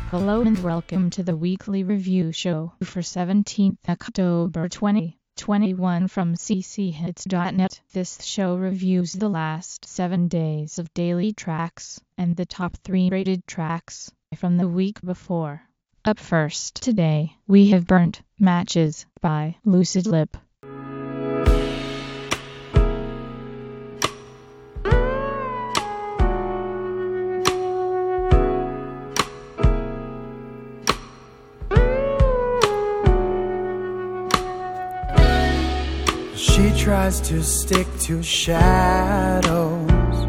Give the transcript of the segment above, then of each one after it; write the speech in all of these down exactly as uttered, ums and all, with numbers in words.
Hello and welcome to the weekly review show for seventeenth October twenty twenty-one from c c hits dot net. This show reviews the last seven days of daily tracks and the top three rated tracks from the week before. Up first today, we have Burnt Matches by Lucid Lip. She tries to stick to shadows,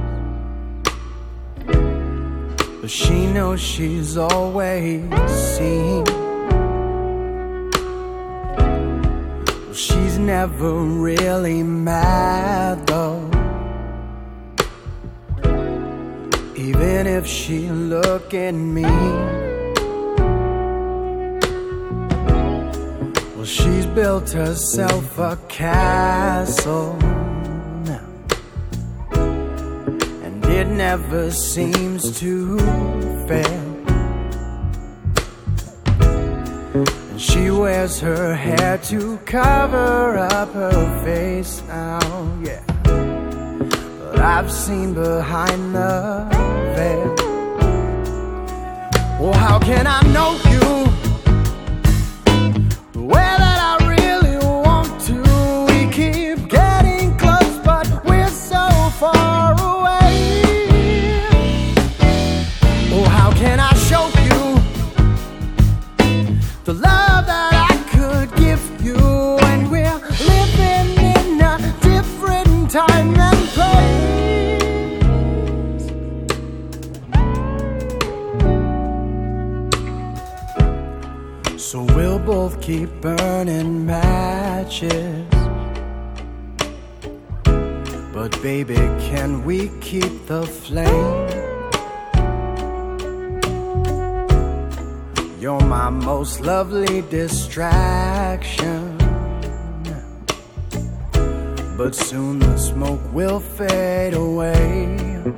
but she knows she's always seen. Well, she's never really mad though, even if she looking mean. Well, she's built herself a castle now, and it never seems to fail. And she wears her hair to cover up her face now, yeah. But I've seen behind the veil. Well, how can I know you? The love that I could give you, and we're living in a different time and place. So we'll both keep burning matches, but baby, can we keep the flame? You're my most lovely distraction, but soon the smoke will fade away.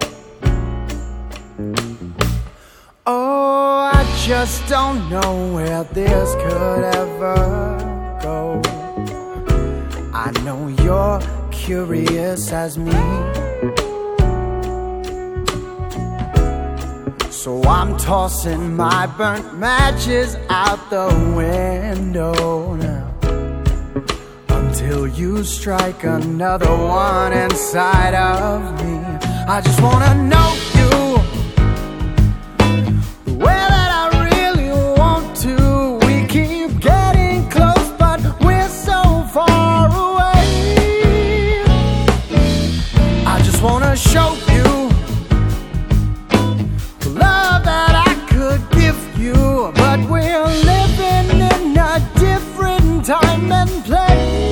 Oh, I just don't know where this could ever go. I know you're curious as me, so I'm tossing my burnt matches out the window now, until you strike another one inside of me. I just wanna know you, the way that I really want to. We keep getting close, but we're so far away. I just wanna show you but we're living in a different time and place.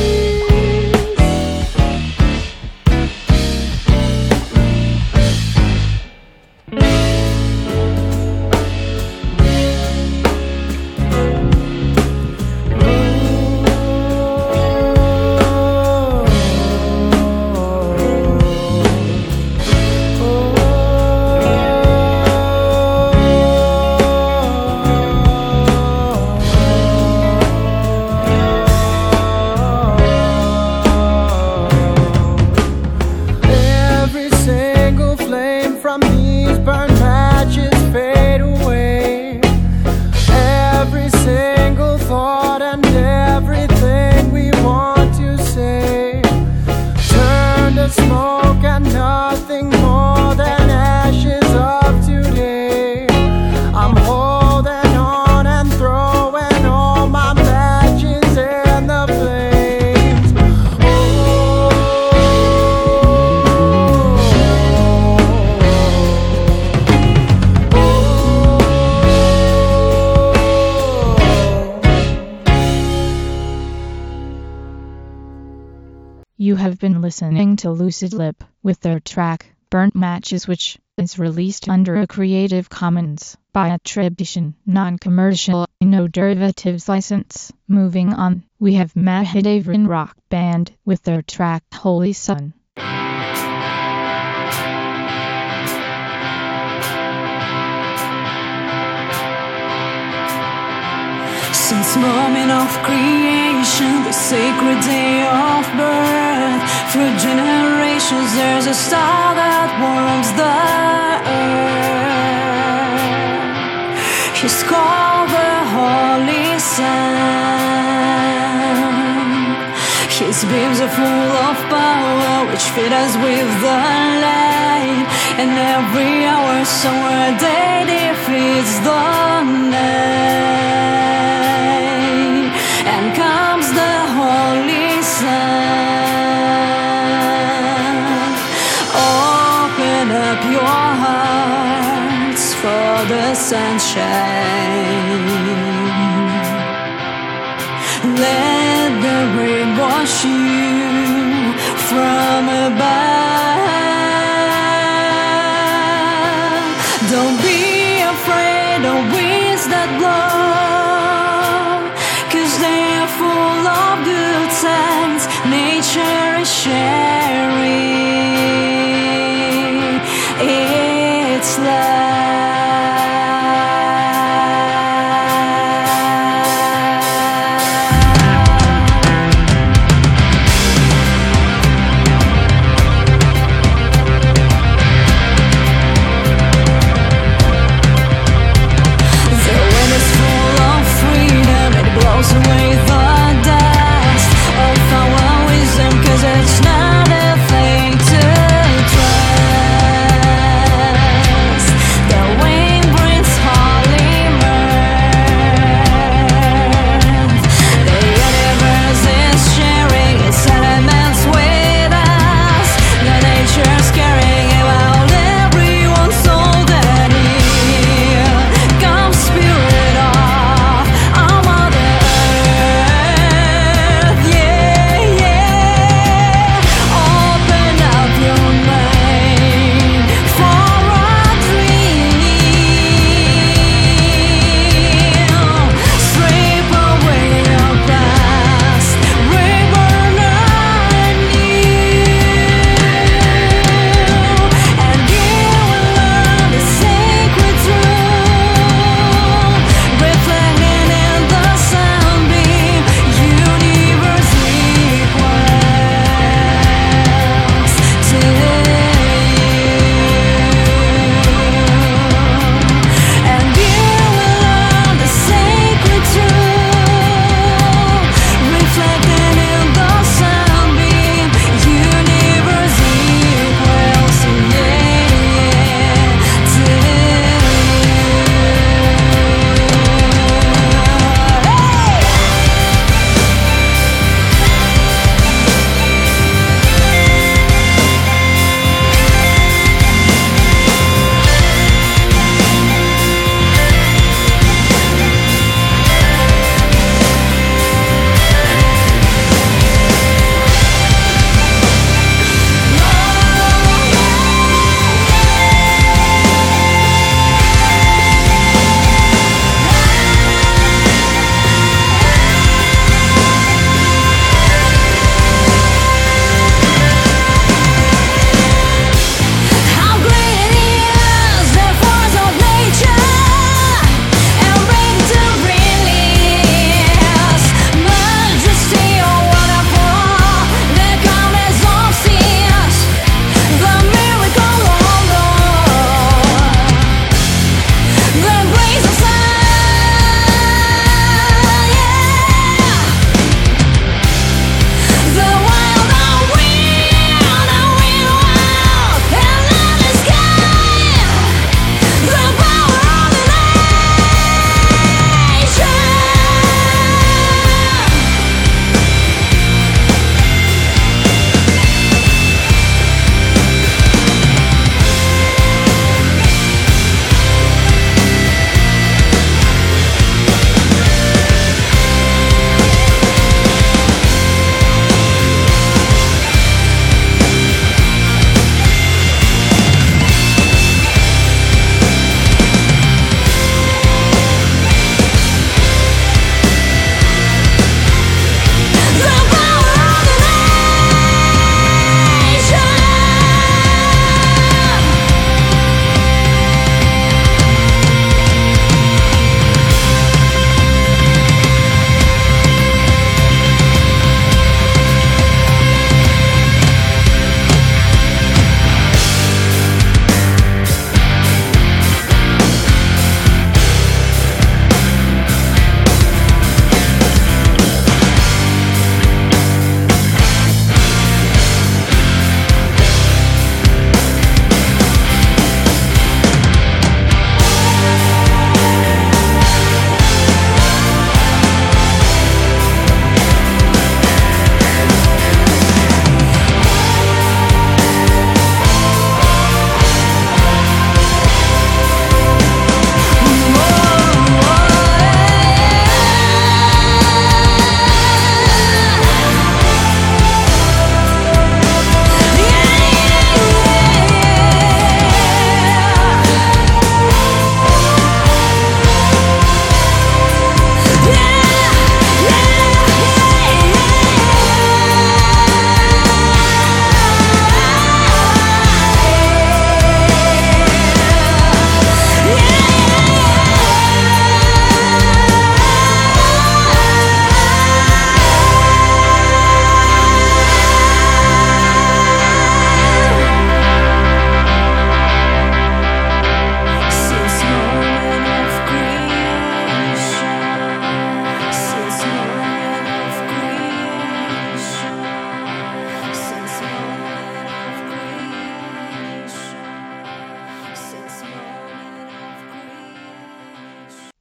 From these burnt matches fade away. Every single thought and everything we want to say turn to smoke and nothing more than ashes of today. I'm holding on and throwing all my matches in the flames. Oh, You have been listening to Lucid Lip with their track, Burnt Matches, which is released under a Creative Commons by attribution, non-commercial, no derivatives license. Moving on, we have Mahadevan Rock Band with their track, Holy Sun. Since moment of creation, the sacred day of birth, through generations there's a star that warms the earth. He's called the Holy Sun. His beams are full of power, which feed us with the light. And every hour somewhere day defeats the night. And comes the Holy Sun. Open up your hearts for the sunshine. Let the rain wash you from above. Don't be afraid of winds that blow, 'cause they are full of good times. Nature is sharing its love. Away the dust of our wisdom, 'cause it's not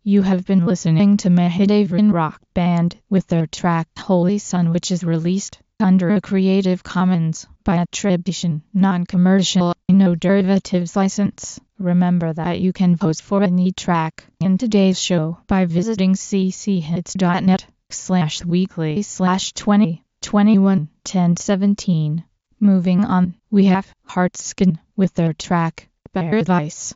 You have been listening to Mahadevran Rock Band with their track Holy Sun, which is released under a Creative Commons by attribution, non-commercial, no derivatives license. Remember that you can vote for any track in today's show by visiting cchits.net slash weekly slash 20 21 10 17. Moving on, we have Heartskin with their track Paradise.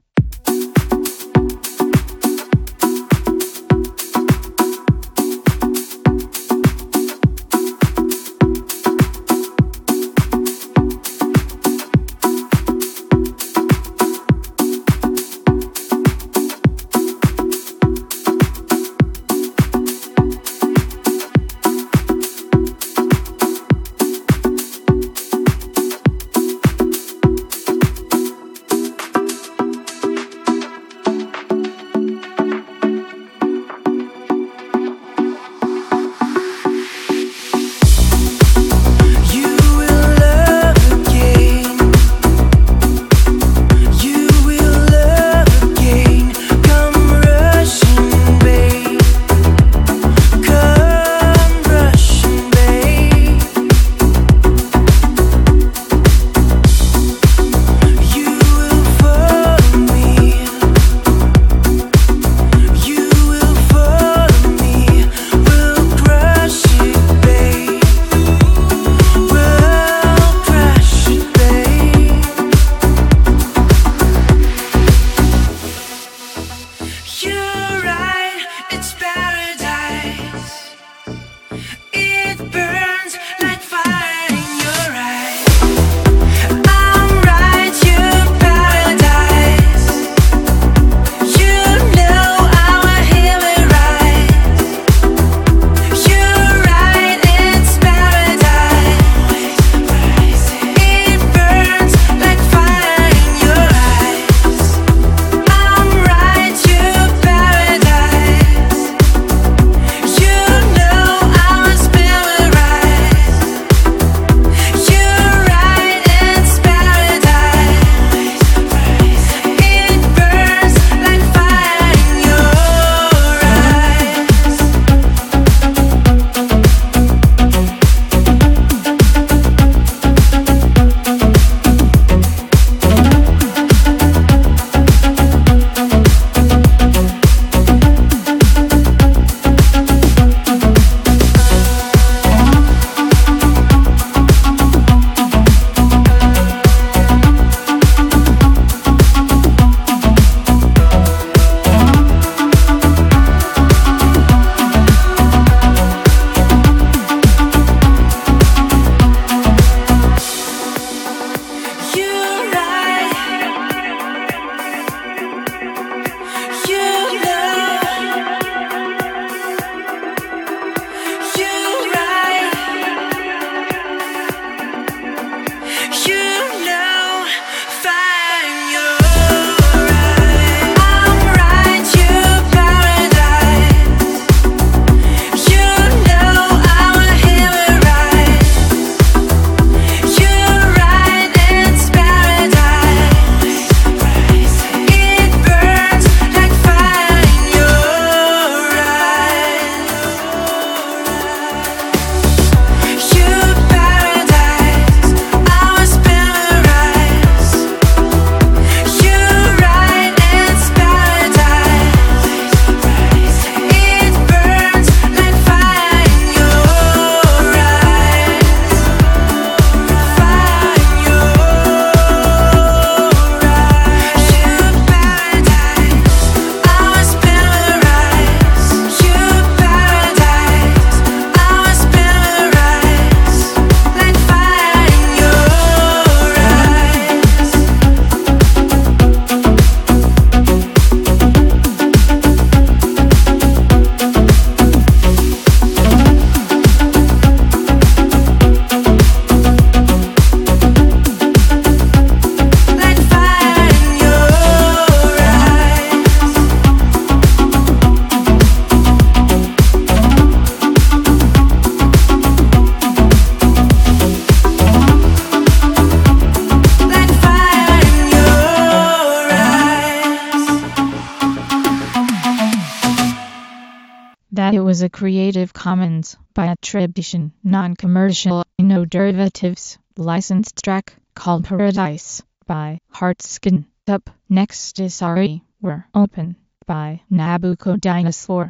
was a Creative Commons by attribution, non-commercial, no derivatives, licensed track called Paradise by Heartskin. Up next is Sorry, We're Open by Nabucco Dinosaur.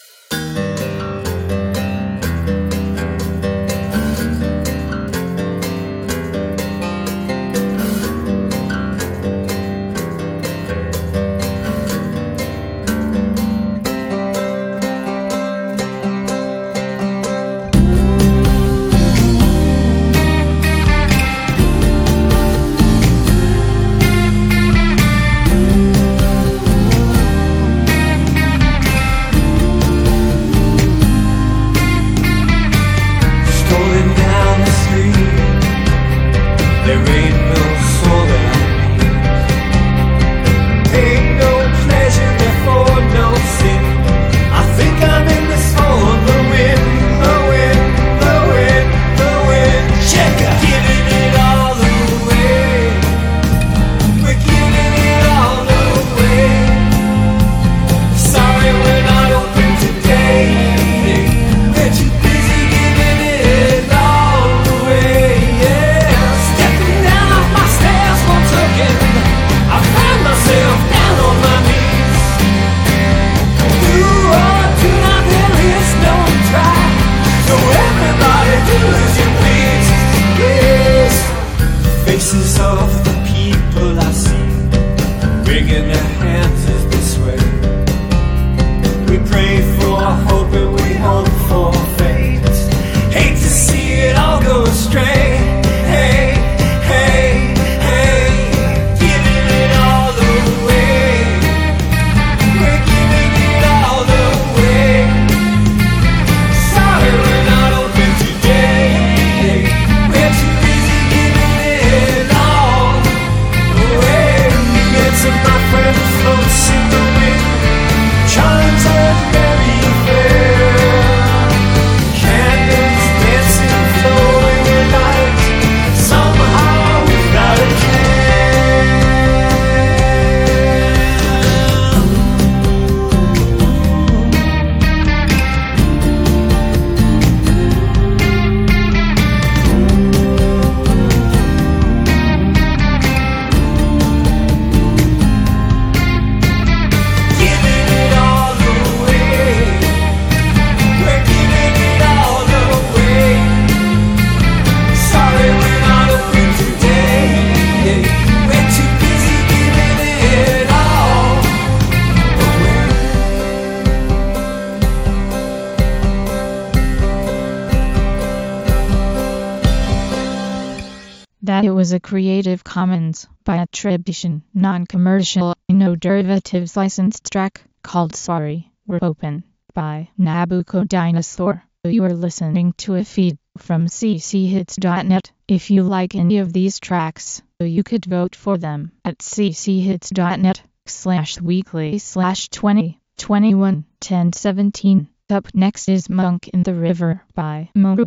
That it was a Creative Commons by attribution, non-commercial, no derivatives licensed track called Sorry, We're Open by Nabucco Dinosaur. You are listening to a feed from c c hits dot net. If you like any of these tracks, you could vote for them at c c hits dot net slash weekly slash twenty twenty-one ten seventeen. Up next is Monk in the River by Moru.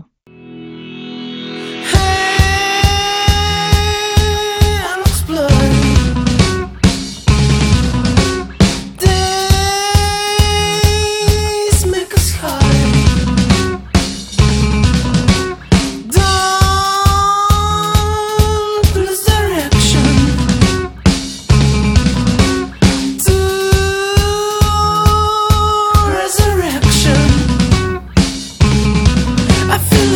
I feel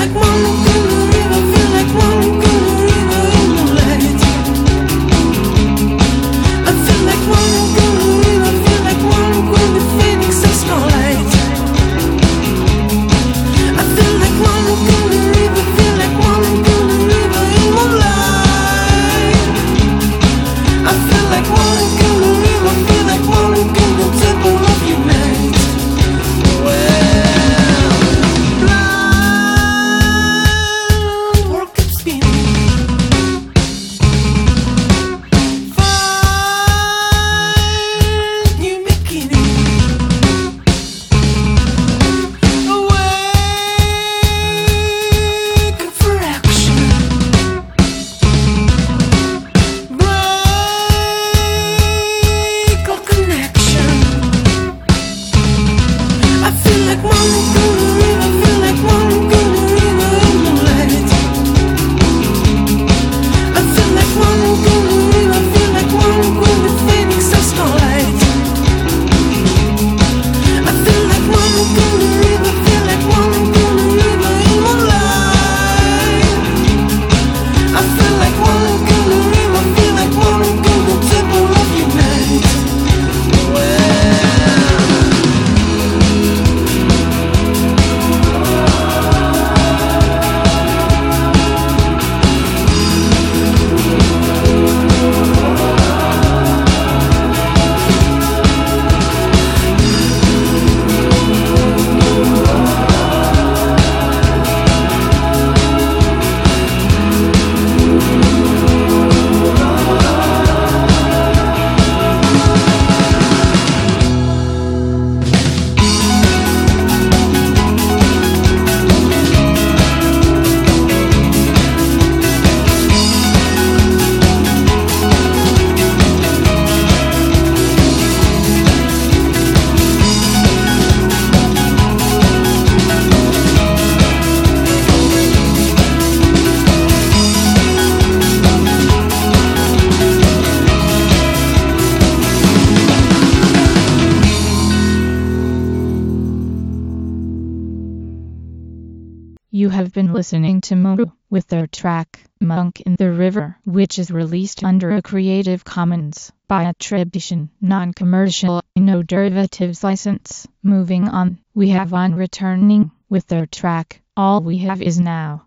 have been listening to Moru with their track Monk in the River, which is released under a Creative Commons by attribution, non-commercial, no derivatives license. Moving on, we have On Returning with their track All We Have Is Now.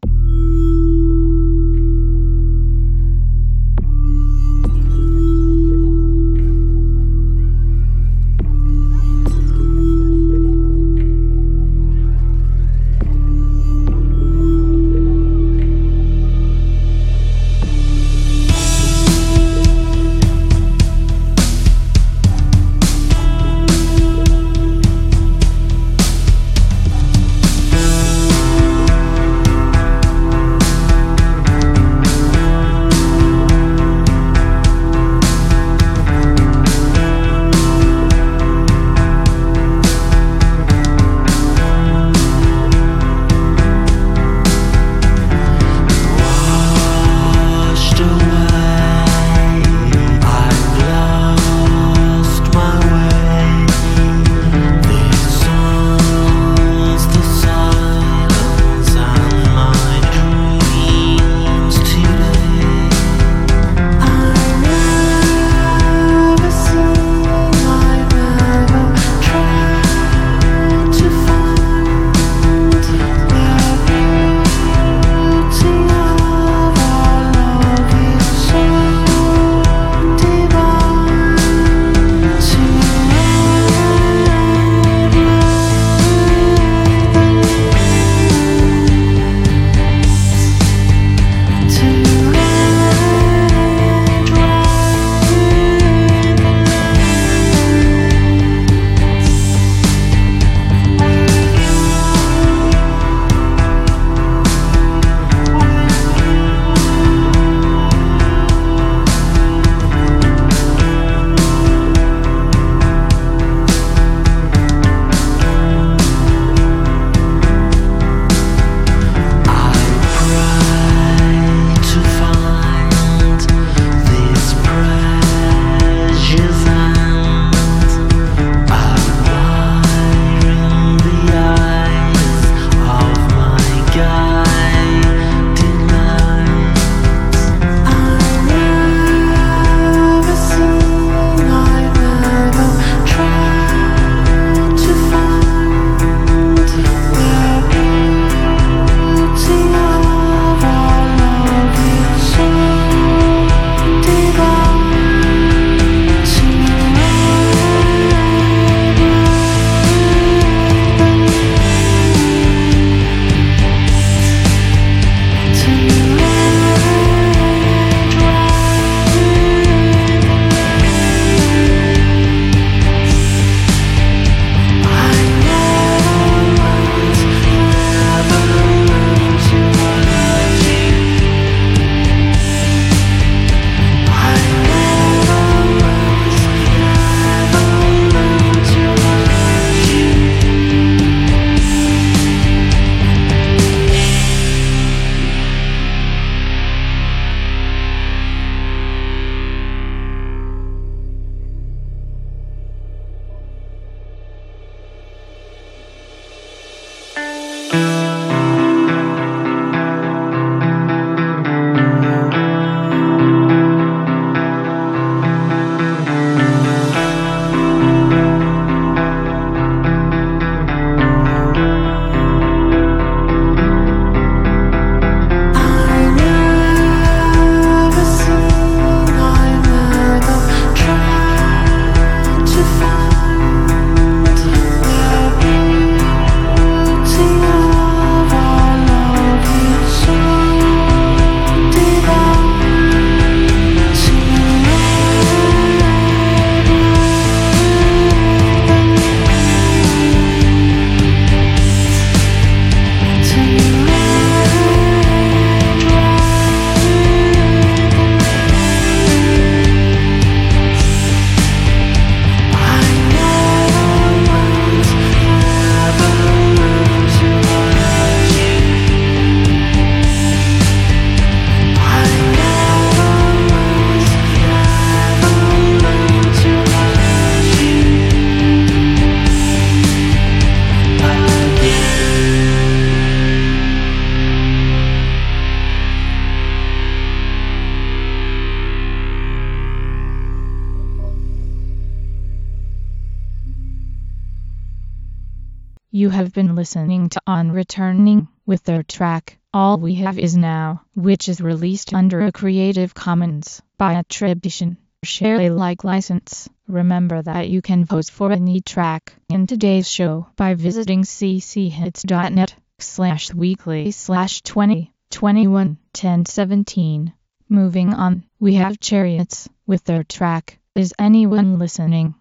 You have been listening to On Returning with their track All We Have Is Now, which is released under a Creative Commons by attribution, share Alike license. Remember that you can vote for any track in today's show by visiting cchits.net slash weekly slash 20 21 10 17. Moving on, we have Chariots with their track Is Anyone Listening?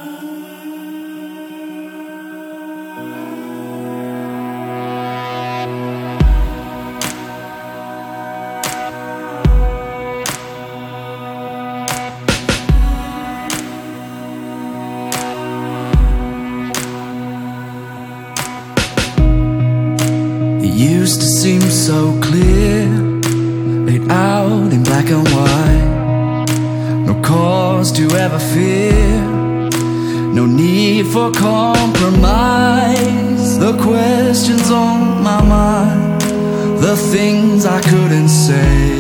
Used to seem so clear, laid out in black and white. No cause to ever fear, no need for compromise. The questions on my mind, the things I couldn't say.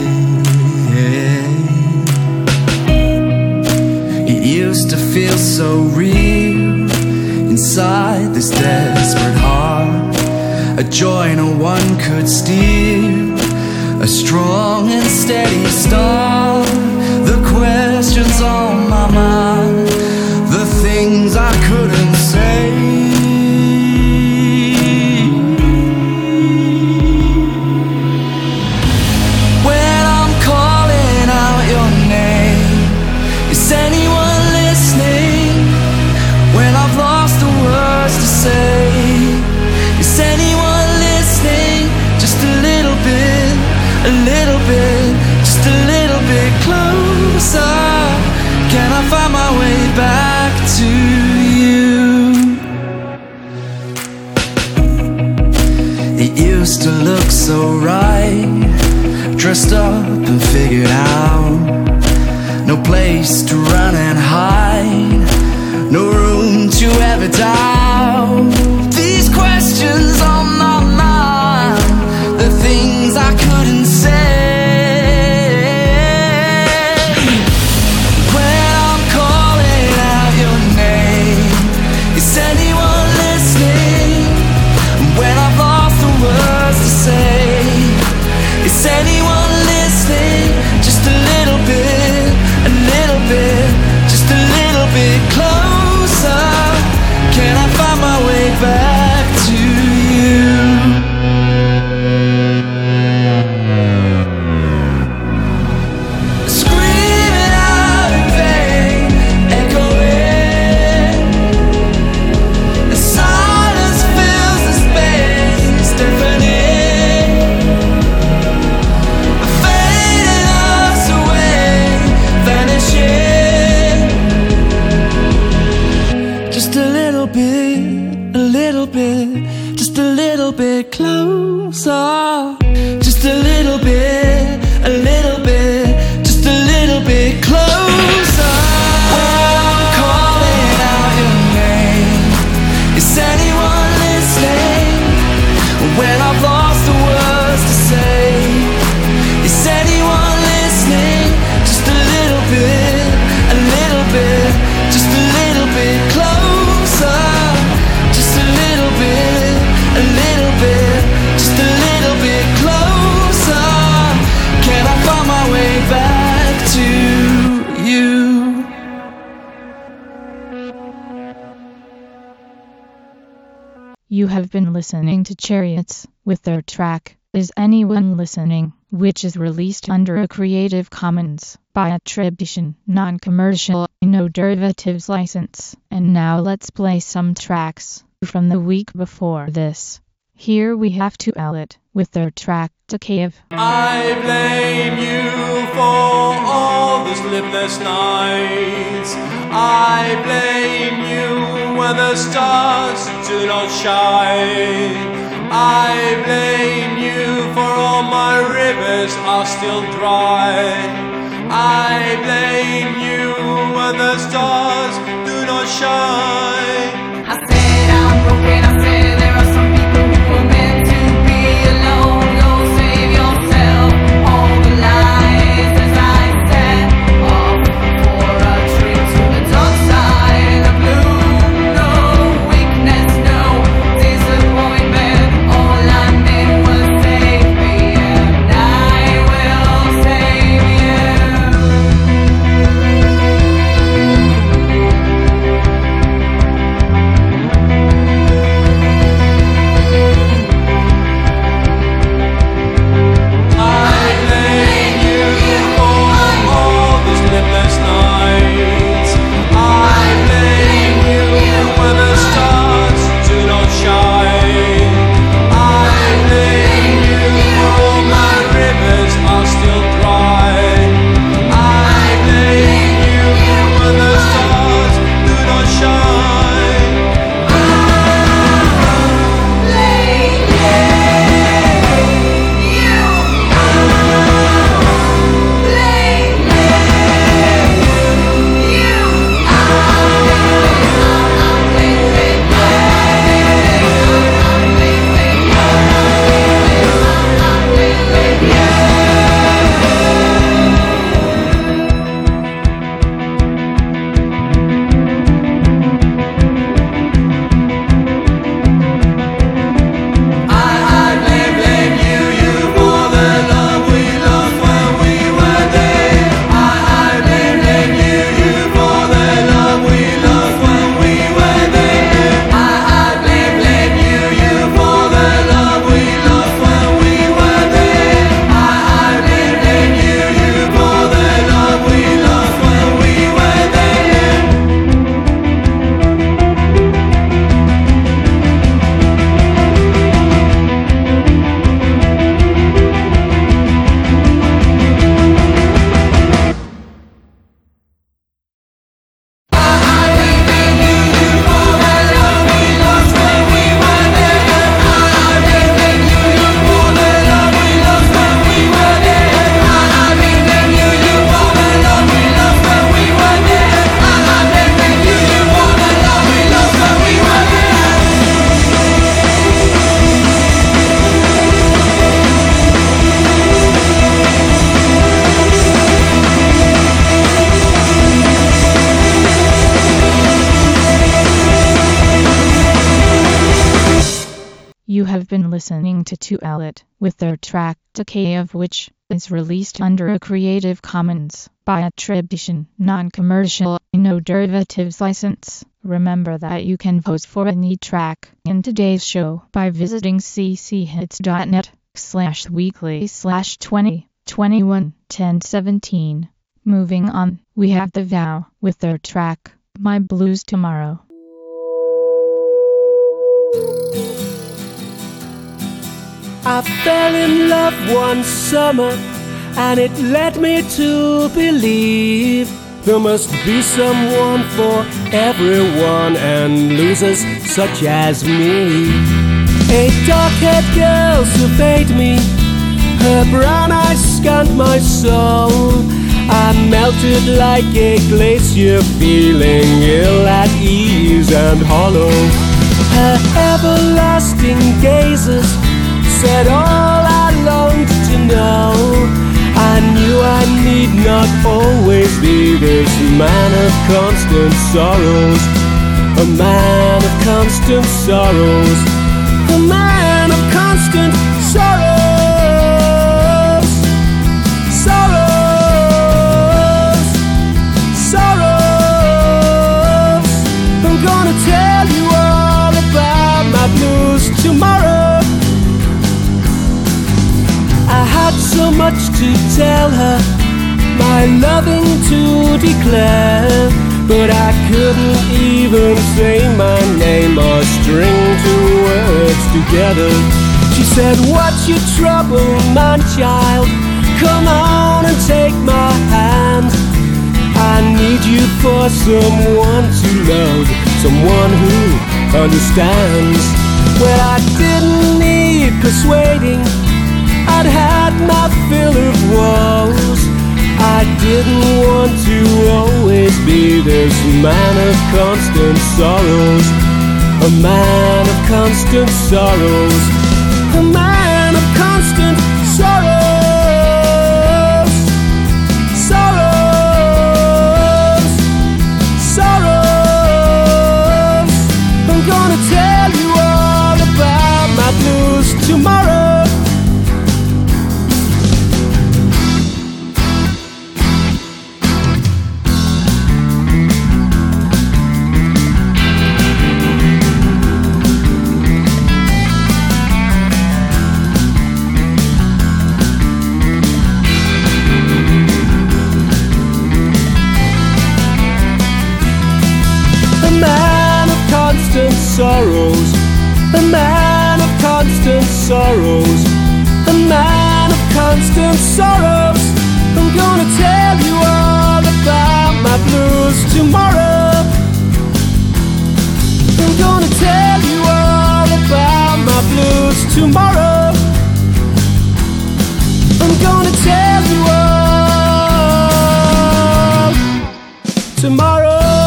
It used to feel so real inside this desperate heart. A joy no one could steal, a strong and steady start. The questions on my mind, the things I couldn't say. When I'm calling out your name, is anyone listening? When I've lost the words to say, is anyone listening? Just a little bit, a little bit, just a little bit closer. Can I find my way back to you? It used to look so right, dressed up and figured out. No place to run and hide, no room to ever doubt. These questions on my mind, the things I couldn't say. When I'm calling out your name, is anyone listening? When I've lost the words to say, is anyone listening? Just a little bit, a little bit, just a little bit closer. Can I find my way back to you? Screaming out in vain, echoing. The silence fills the space, deafening, fading us away, vanishing. Just a little bit, a little bit, just a little bit closer. Just a little bit, a little bit, just a little bit closer. When I'm calling out your name, is anyone listening? When I've lost the words to say, is anyone listening? Just a little bit, a little bit, just a little bit closer. Just a little bit, a little bit, just a little bit closer. Can I find my way back to you? You have been listening to Chariots with their track Is Anyone Listening, which is released under a Creative Commons by attribution, non-commercial, no derivatives license. And now let's play some tracks from the week before this. Here we have To Elliot with their track To Cave. I blame you for all the sleepless nights. I blame you when the stars do not shine. I blame you for all my rivers are still dry. I blame you when the stars do not shine. I said I'm broken, I said there are some people who were meant to be alone. Go save yourself, all the lies as I set off for a trip to the dark side of blue. No weakness, no desire. have been listening to To Elliot with their track Decay, of which is released under a Creative Commons by attribution, non-commercial, no derivatives license. Remember that you can vote for any track in today's show by visiting cchits.net slash weekly slash 20 21 10 17. Moving on, we have The Vow with their track My Blues Tomorrow. I fell in love one summer, and it led me to believe there must be someone for everyone, and losers such as me. A dark-haired girl surveyed me, her brown eyes scanned my soul. I melted like a glacier, feeling ill at ease and hollow. Her everlasting gazes said all I longed to know. I knew I need not always be this man of constant sorrows. A man of constant sorrows. A man of constant sorrows. Sorrows. Sorrows. I'm gonna tell you all about my blues tomorrow. I had so much to tell her, my loving to declare, but I couldn't even say my name or string two words together. She said, what's your trouble, my child? Come on and take my hand. I need you for someone to love, someone who understands. Well, I didn't need persuading, I'd had my fill of woes. I didn't want to always be this man of constant sorrows. A man of constant sorrows. A man of constant sorrows. Sorrows. Sorrows. I'm gonna tell you all about my blues tomorrow. Sorrows, a man of constant sorrows, a man of constant sorrows. I'm gonna tell you all about my blues tomorrow. I'm gonna tell you all about my blues tomorrow. I'm gonna tell you all tomorrow.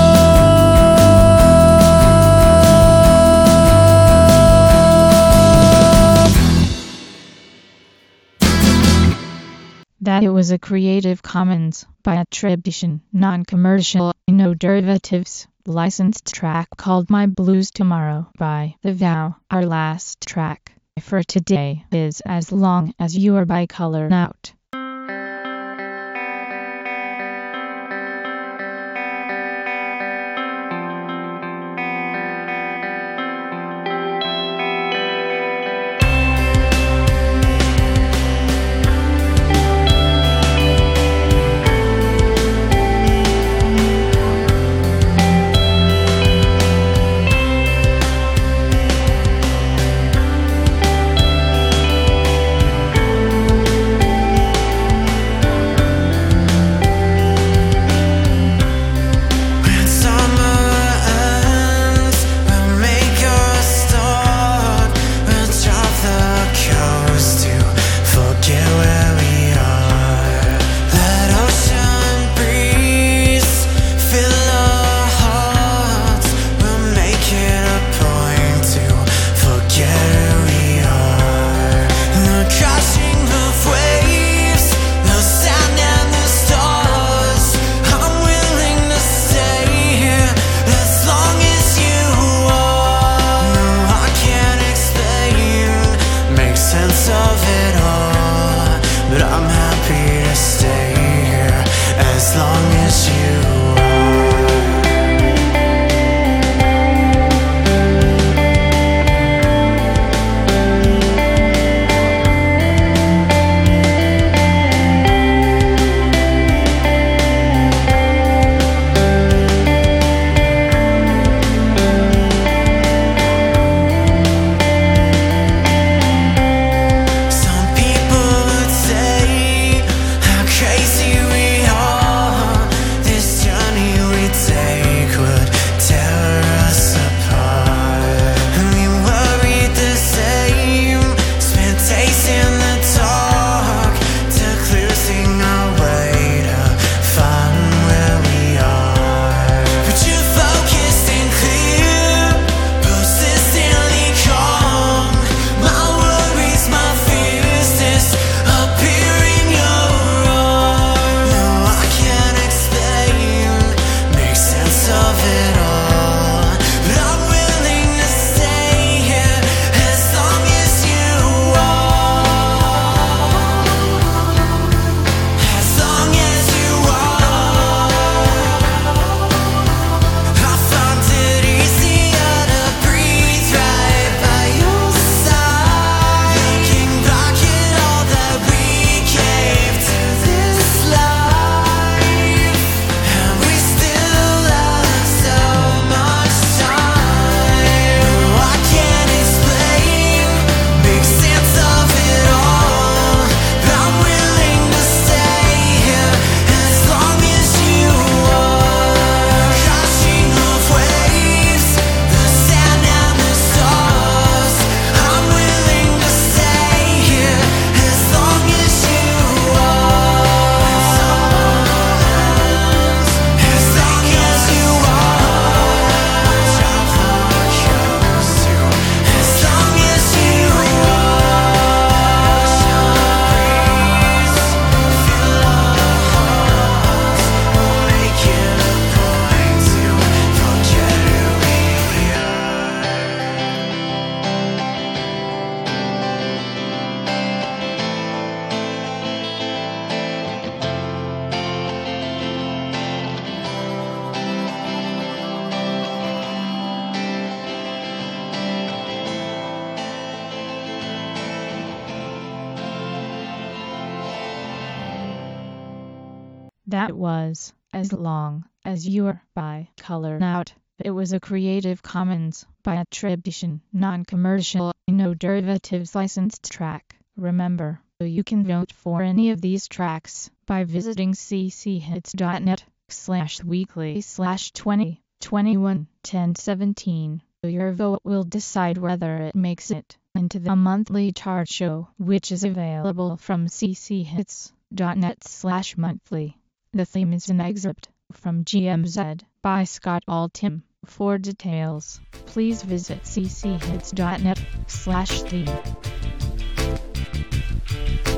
That it was a Creative Commons by attribution, non-commercial, no derivatives, licensed track called My Blues Tomorrow by The Vow. Our last track for today is As Long As You Are by Color Out. That was As Long As You're by Color Out. It was a Creative Commons by attribution, non-commercial, no derivatives licensed track. Remember, you can vote for any of these tracks by visiting cchits.net slash weekly slash 20 21 10 17. Your vote will decide whether it makes it into the monthly chart show, which is available from cchits.net slash monthly. The theme is an excerpt from G M Z by Scott Altham. For details, please visit cchits.net slash theme.